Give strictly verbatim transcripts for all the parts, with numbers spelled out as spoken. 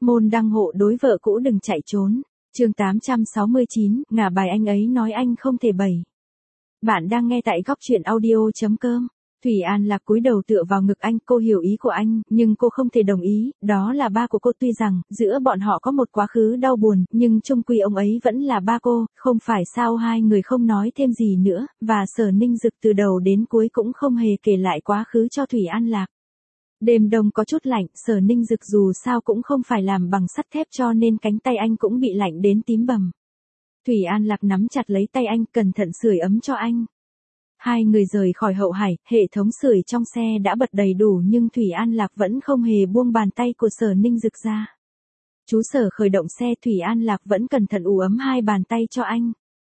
Môn đăng hộ đối vợ cũ đừng chạy trốn. Chương tám trăm sáu mươi chín, ngả bài anh ấy nói anh không thể bày. Bạn đang nghe tại góc truyện audio chấm com. Thủy An Lạc cúi đầu tựa vào ngực anh, cô hiểu ý của anh, nhưng cô không thể đồng ý, đó là ba của cô, tuy rằng giữa bọn họ có một quá khứ đau buồn, nhưng chung quy ông ấy vẫn là ba cô, không phải sao. Hai người không nói thêm gì nữa, và Sở Ninh Dực từ đầu đến cuối cũng không hề kể lại quá khứ cho Thủy An Lạc. Đêm đông có chút lạnh, Sở Ninh Dực dù sao cũng không phải làm bằng sắt thép cho nên cánh tay anh cũng bị lạnh đến tím bầm. Thủy An Lạc nắm chặt lấy tay anh, cẩn thận sưởi ấm cho anh. Hai người rời khỏi hậu hải, hệ thống sưởi trong xe đã bật đầy đủ nhưng Thủy An Lạc vẫn không hề buông bàn tay của Sở Ninh Dực ra. Chú Sở khởi động xe, Thủy An Lạc vẫn cẩn thận ủ ấm hai bàn tay cho anh.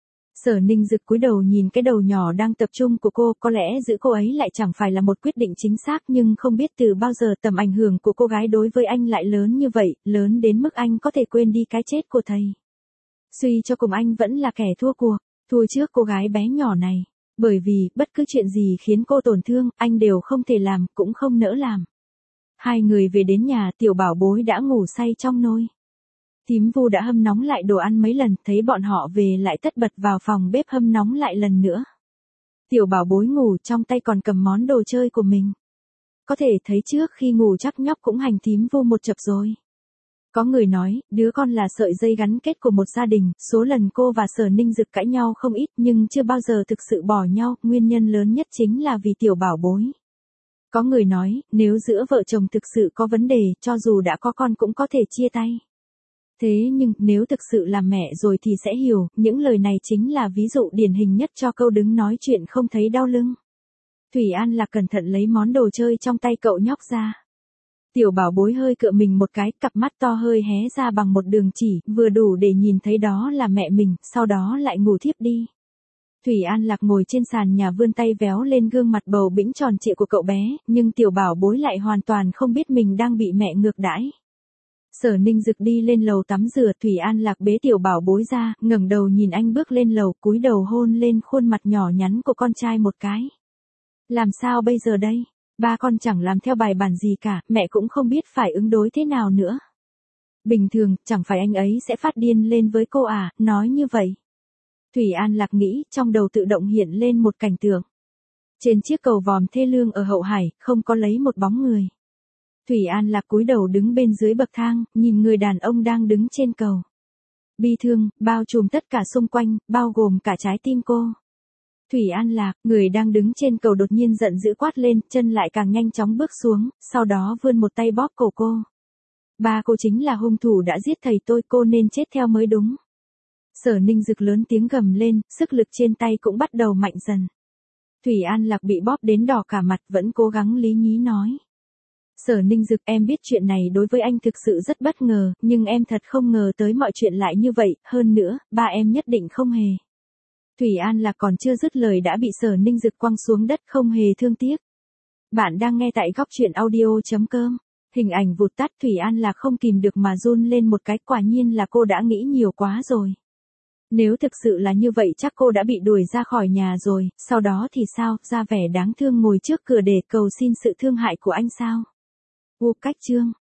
Sở Ninh Dực cúi đầu nhìn cái đầu nhỏ đang tập trung của cô, có lẽ giữ cô ấy lại chẳng phải là một quyết định chính xác, nhưng không biết từ bao giờ tầm ảnh hưởng của cô gái đối với anh lại lớn như vậy, lớn đến mức anh có thể quên đi cái chết của thầy. Suy cho cùng anh vẫn là kẻ thua cuộc, thua trước cô gái bé nhỏ này. Bởi vì, bất cứ chuyện gì khiến cô tổn thương, anh đều không thể làm, cũng không nỡ làm. Hai người về đến nhà, tiểu bảo bối đã ngủ say trong nôi. Thím Vu đã hâm nóng lại đồ ăn mấy lần, thấy bọn họ về lại tất bật vào phòng bếp hâm nóng lại lần nữa. Tiểu bảo bối ngủ, trong tay còn cầm món đồ chơi của mình. Có thể thấy trước khi ngủ chắc nhóc cũng hành thím Vu một chập rồi. Có người nói, đứa con là sợi dây gắn kết của một gia đình, số lần cô và Sở Ninh Dực cãi nhau không ít nhưng chưa bao giờ thực sự bỏ nhau, nguyên nhân lớn nhất chính là vì tiểu bảo bối. Có người nói, nếu giữa vợ chồng thực sự có vấn đề, cho dù đã có con cũng có thể chia tay. Thế nhưng, nếu thực sự là mẹ rồi thì sẽ hiểu, những lời này chính là ví dụ điển hình nhất cho câu đứng nói chuyện không thấy đau lưng. Thủy An Lạc cẩn thận lấy món đồ chơi trong tay cậu nhóc ra. Tiểu bảo bối hơi cựa mình một cái, cặp mắt to hơi hé ra bằng một đường chỉ, vừa đủ để nhìn thấy đó là mẹ mình, sau đó lại ngủ thiếp đi. Thủy An Lạc ngồi trên sàn nhà vươn tay véo lên gương mặt bầu bĩnh tròn trịa của cậu bé, nhưng tiểu bảo bối lại hoàn toàn không biết mình đang bị mẹ ngược đãi. Sở Ninh Dực đi lên lầu tắm rửa, Thủy An Lạc bế tiểu bảo bối ra, ngẩng đầu nhìn anh bước lên lầu, cúi đầu hôn lên khuôn mặt nhỏ nhắn của con trai một cái. Làm sao bây giờ đây? Ba con chẳng làm theo bài bản gì cả, mẹ cũng không biết phải ứng đối thế nào nữa. Bình thường, chẳng phải anh ấy sẽ phát điên lên với cô à, nói như vậy. Thủy An Lạc nghĩ, trong đầu tự động hiện lên một cảnh tượng. Trên chiếc cầu vòm thê lương ở hậu hải, không có lấy một bóng người. Thủy An Lạc cúi đầu đứng bên dưới bậc thang, nhìn người đàn ông đang đứng trên cầu. Bi thương, bao trùm tất cả xung quanh, bao gồm cả trái tim cô. Thủy An Lạc, người đang đứng trên cầu đột nhiên giận dữ quát lên, chân lại càng nhanh chóng bước xuống, sau đó vươn một tay bóp cổ cô. Ba cô chính là hung thủ đã giết thầy tôi, cô nên chết theo mới đúng. Sở Ninh Dực lớn tiếng gầm lên, sức lực trên tay cũng bắt đầu mạnh dần. Thủy An Lạc bị bóp đến đỏ cả mặt, vẫn cố gắng lý nhí nói. Sở Ninh Dực, em biết chuyện này đối với anh thực sự rất bất ngờ, nhưng em thật không ngờ tới mọi chuyện lại như vậy, hơn nữa, ba em nhất định không hề. Thủy An Lạc còn chưa dứt lời đã bị Sở Ninh Dực quăng xuống đất, không hề thương tiếc. Bạn đang nghe tại góc truyện audio chấm com. Hình ảnh vụt tắt, Thủy An Lạc không kìm được mà run lên một cái, quả nhiên là cô đã nghĩ nhiều quá rồi. Nếu thực sự là như vậy chắc cô đã bị đuổi ra khỏi nhà rồi, sau đó thì sao, ra vẻ đáng thương ngồi trước cửa để cầu xin sự thương hại của anh sao? Vô cách chương.